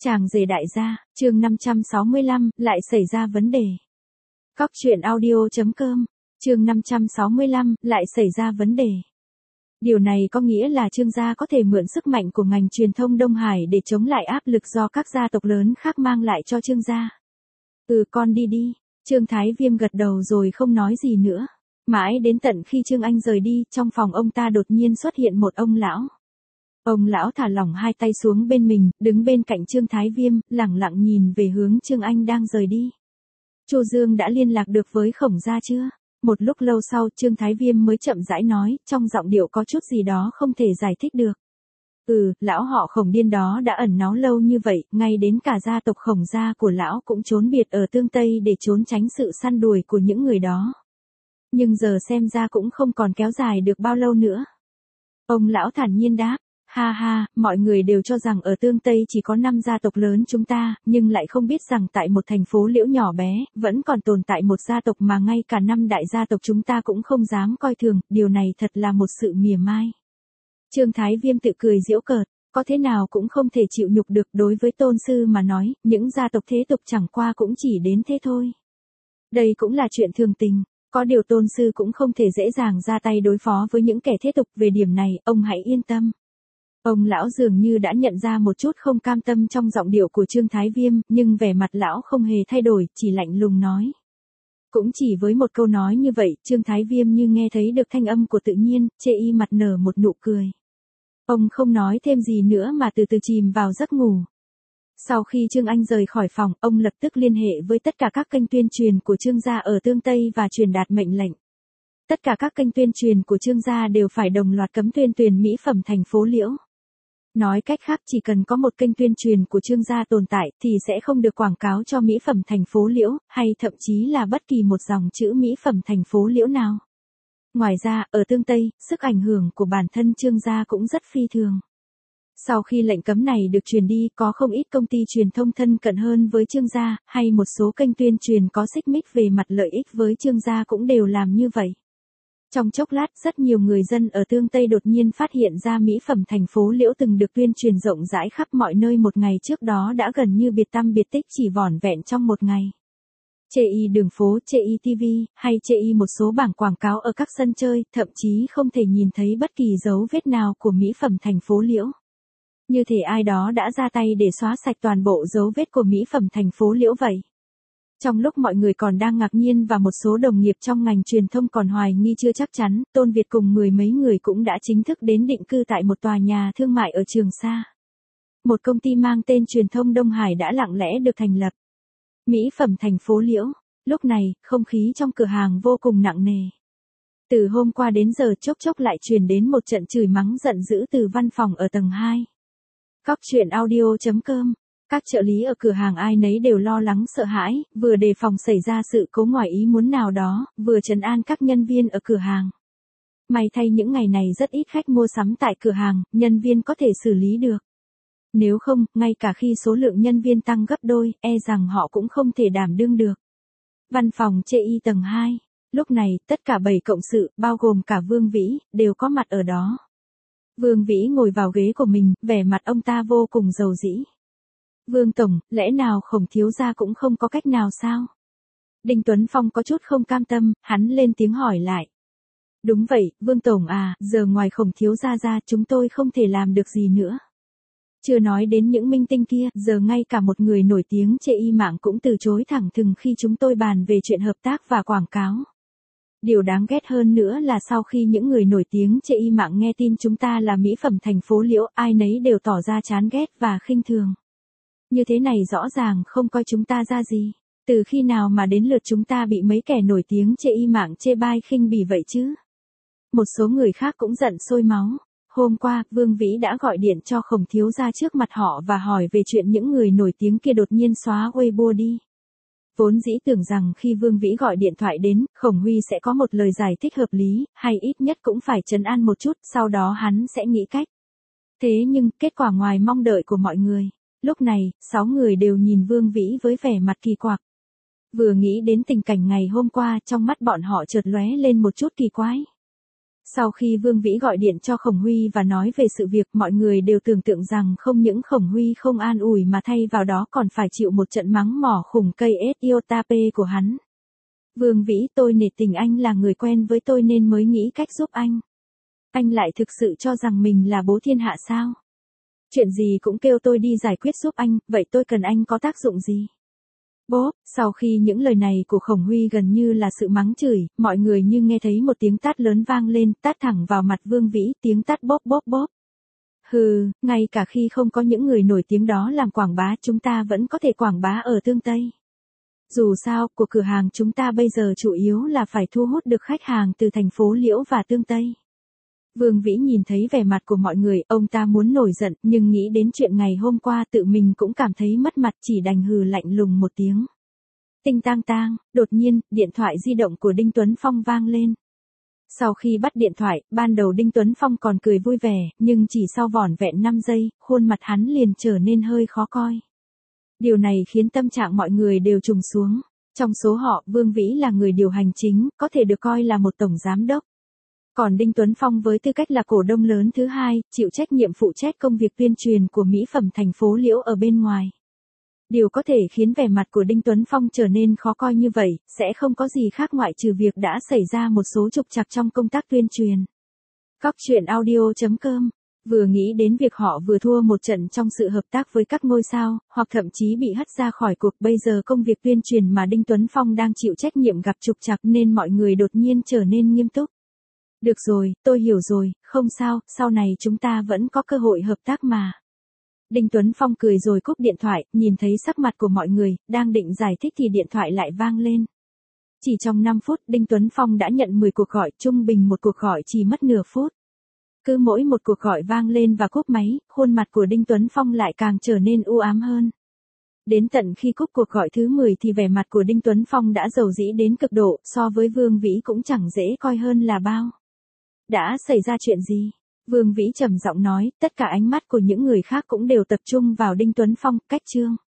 Chàng rể đại gia, chương 565, lại xảy ra vấn đề. Cóc truyện audio.com, chương 565, lại xảy ra vấn đề. Điều này có nghĩa là Trương gia có thể mượn sức mạnh của ngành truyền thông Đông Hải để chống lại áp lực do các gia tộc lớn khác mang lại cho Trương gia. Con đi đi. Trương Thái Viêm gật đầu rồi không nói gì nữa. Mãi đến tận khi Trương Anh rời đi, trong phòng ông ta đột nhiên xuất hiện một ông lão. Ông lão thả lỏng hai tay xuống bên mình, đứng bên cạnh Trương Thái Viêm, lẳng lặng nhìn về hướng Trương Anh đang rời đi. Chu Dương đã liên lạc được với Khổng gia chưa? Một lúc lâu sau, Trương Thái Viêm mới chậm rãi nói, trong giọng điệu có chút gì đó không thể giải thích được. Lão họ Khổng điên đó đã ẩn náu lâu như vậy, ngay đến cả gia tộc Khổng gia của lão cũng trốn biệt ở Tương Tây để trốn tránh sự săn đuổi của những người đó. Nhưng giờ xem ra cũng không còn kéo dài được bao lâu nữa. Ông lão thản nhiên đáp. Ha ha, mọi người đều cho rằng ở Tương Tây chỉ có 5 gia tộc lớn chúng ta, nhưng lại không biết rằng tại một thành phố Liễu nhỏ bé, vẫn còn tồn tại một gia tộc mà ngay cả 5 đại gia tộc chúng ta cũng không dám coi thường, điều này thật là một sự mỉa mai. Trương Thái Viêm tự cười giễu cợt, có thế nào cũng không thể chịu nhục được, đối với tôn sư mà nói, những gia tộc thế tục chẳng qua cũng chỉ đến thế thôi. Đây cũng là chuyện thường tình. Có điều tôn sư cũng không thể dễ dàng ra tay đối phó với những kẻ thế tục, về điểm này, ông hãy yên tâm. Ông lão dường như đã nhận ra một chút không cam tâm trong giọng điệu của Trương Thái Viêm, nhưng vẻ mặt lão không hề thay đổi, chỉ lạnh lùng nói. Cũng chỉ với một câu nói như vậy, Trương Thái Viêm như nghe thấy được thanh âm của tự nhiên, chê y mặt nở một nụ cười. Ông không nói thêm gì nữa mà từ từ chìm vào giấc ngủ. Sau khi Trương Anh rời khỏi phòng, ông lập tức liên hệ với tất cả các kênh tuyên truyền của Trương gia ở Tương Tây và truyền đạt mệnh lệnh. Tất cả các kênh tuyên truyền của Trương gia đều phải đồng loạt cấm tuyên truyền mỹ phẩm thành phố Liễu. Nói cách khác, chỉ cần có một kênh tuyên truyền của Trương gia tồn tại thì sẽ không được quảng cáo cho mỹ phẩm thành phố Liễu, hay thậm chí là bất kỳ một dòng chữ mỹ phẩm thành phố Liễu nào. Ngoài ra, ở Tương Tây, sức ảnh hưởng của bản thân Trương gia cũng rất phi thường. Sau khi lệnh cấm này được truyền đi, có không ít công ty truyền thông thân cận hơn với Trương gia, hay một số kênh tuyên truyền có xích mích về mặt lợi ích với Trương gia cũng đều làm như vậy. Trong chốc lát, rất nhiều người dân ở Tương Tây đột nhiên phát hiện ra mỹ phẩm thành phố Liễu từng được tuyên truyền rộng rãi khắp mọi nơi một ngày trước đó đã gần như biệt tăm biệt tích chỉ vỏn vẹn trong một ngày. Chê y đường phố, chê y TV, hay chê y một số bảng quảng cáo ở các sân chơi, thậm chí không thể nhìn thấy bất kỳ dấu vết nào của mỹ phẩm thành phố Liễu. Như thể ai đó đã ra tay để xóa sạch toàn bộ dấu vết của mỹ phẩm thành phố Liễu vậy. Trong lúc mọi người còn đang ngạc nhiên và một số đồng nghiệp trong ngành truyền thông còn hoài nghi chưa chắc chắn, Tôn Việt cùng mười mấy người cũng đã chính thức đến định cư tại một tòa nhà thương mại ở Trường Sa. Một công ty mang tên Truyền thông Đông Hải đã lặng lẽ được thành lập. Mỹ phẩm thành phố Liễu. Lúc này, không khí trong cửa hàng vô cùng nặng nề. Từ hôm qua đến giờ chốc chốc lại truyền đến một trận chửi mắng giận dữ từ văn phòng ở tầng 2. Cóc truyện audio.com. Các trợ lý ở cửa hàng ai nấy đều lo lắng sợ hãi, vừa đề phòng xảy ra sự cố ngoài ý muốn nào đó, vừa trấn an các nhân viên ở cửa hàng. May thay những ngày này rất ít khách mua sắm tại cửa hàng, nhân viên có thể xử lý được. Nếu không, ngay cả khi số lượng nhân viên tăng gấp đôi, e rằng họ cũng không thể đảm đương được. Văn phòng chê y tầng 2. Lúc này, tất cả 7 cộng sự, bao gồm cả Vương Vĩ, đều có mặt ở đó. Vương Vĩ ngồi vào ghế của mình, vẻ mặt ông ta vô cùng rầu rĩ. Vương Tổng, lẽ nào Khổng thiếu gia cũng không có cách nào sao? Đinh Tuấn Phong có chút không cam tâm, hắn lên tiếng hỏi lại. Đúng vậy, Vương Tổng à, giờ ngoài Khổng thiếu gia ra chúng tôi không thể làm được gì nữa. Chưa nói đến những minh tinh kia, giờ ngay cả một người nổi tiếng chê y mạng cũng từ chối thẳng thừng khi chúng tôi bàn về chuyện hợp tác và quảng cáo. Điều đáng ghét hơn nữa là sau khi những người nổi tiếng chê y mạng nghe tin chúng ta là mỹ phẩm thành phố Liễu, ai nấy đều tỏ ra chán ghét và khinh thường. Như thế này rõ ràng không coi chúng ta ra gì. Từ khi nào mà đến lượt chúng ta bị mấy kẻ nổi tiếng chê y mạng chê bai khinh bỉ vậy chứ? Một số người khác cũng giận sôi máu. Hôm qua, Vương Vĩ đã gọi điện cho Khổng thiếu gia trước mặt họ và hỏi về chuyện những người nổi tiếng kia đột nhiên xóa Weibo đi. Vốn dĩ tưởng rằng khi Vương Vĩ gọi điện thoại đến, Khổng Huy sẽ có một lời giải thích hợp lý, hay ít nhất cũng phải trấn an một chút, sau đó hắn sẽ nghĩ cách. Thế nhưng, kết quả ngoài mong đợi của mọi người. Lúc này, 6 người đều nhìn Vương Vĩ với vẻ mặt kỳ quặc. Vừa nghĩ đến tình cảnh ngày hôm qua, trong mắt bọn họ chợt lóe lên một chút kỳ quái. Sau khi Vương Vĩ gọi điện cho Khổng Huy và nói về sự việc, mọi người đều tưởng tượng rằng không những Khổng Huy không an ủi mà thay vào đó còn phải chịu một trận mắng mỏ khủng cây Etiotape của hắn. Vương Vĩ, tôi nể tình anh là người quen với tôi nên mới nghĩ cách giúp anh. Anh lại thực sự cho rằng mình là bố thiên hạ sao? Chuyện gì cũng kêu tôi đi giải quyết giúp anh, vậy tôi cần anh có tác dụng gì? Bốp, sau khi những lời này của Khổng Huy gần như là sự mắng chửi, mọi người như nghe thấy một tiếng tát lớn vang lên, tát thẳng vào mặt Vương Vĩ, tiếng tát bốp bốp bốp. Hừ, ngay cả khi không có những người nổi tiếng đó làm quảng bá chúng ta vẫn có thể quảng bá ở Tương Tây. Dù sao, của cửa hàng chúng ta bây giờ chủ yếu là phải thu hút được khách hàng từ thành phố Liễu và Tương Tây. Vương Vĩ nhìn thấy vẻ mặt của mọi người, ông ta muốn nổi giận, nhưng nghĩ đến chuyện ngày hôm qua tự mình cũng cảm thấy mất mặt, chỉ đành hừ lạnh lùng một tiếng. Tinh tang tang, đột nhiên, điện thoại di động của Đinh Tuấn Phong vang lên. Sau khi bắt điện thoại, ban đầu Đinh Tuấn Phong còn cười vui vẻ, nhưng chỉ sau vỏn vẹn 5 giây, khuôn mặt hắn liền trở nên hơi khó coi. Điều này khiến tâm trạng mọi người đều trùng xuống. Trong số họ, Vương Vĩ là người điều hành chính, có thể được coi là một tổng giám đốc. Còn Đinh Tuấn Phong với tư cách là cổ đông lớn thứ hai, chịu trách nhiệm phụ trách công việc tuyên truyền của mỹ phẩm thành phố Liễu ở bên ngoài. Điều có thể khiến vẻ mặt của Đinh Tuấn Phong trở nên khó coi như vậy, sẽ không có gì khác ngoại trừ việc đã xảy ra một số trục trặc trong công tác tuyên truyền. Cóc truyện audio.com vừa nghĩ đến việc họ vừa thua một trận trong sự hợp tác với các ngôi sao, hoặc thậm chí bị hất ra khỏi cuộc, bây giờ công việc tuyên truyền mà Đinh Tuấn Phong đang chịu trách nhiệm gặp trục trặc nên mọi người đột nhiên trở nên nghiêm túc. Được rồi, tôi hiểu rồi, không sao, sau này chúng ta vẫn có cơ hội hợp tác mà. Đinh Tuấn Phong cười rồi cúp điện thoại, nhìn thấy sắc mặt của mọi người, đang định giải thích thì điện thoại lại vang lên. Chỉ trong 5 phút, Đinh Tuấn Phong đã nhận 10 cuộc gọi, trung bình một cuộc gọi chỉ mất nửa phút. Cứ mỗi một cuộc gọi vang lên và cúp máy, khuôn mặt của Đinh Tuấn Phong lại càng trở nên u ám hơn. Đến tận khi cúp cuộc gọi thứ 10 thì vẻ mặt của Đinh Tuấn Phong đã dầu dĩ đến cực độ, so với Vương Vĩ cũng chẳng dễ coi hơn là bao. Đã xảy ra chuyện gì? Vương Vĩ trầm giọng nói, tất cả ánh mắt của những người khác cũng đều tập trung vào Đinh Tuấn Phong, cách chương.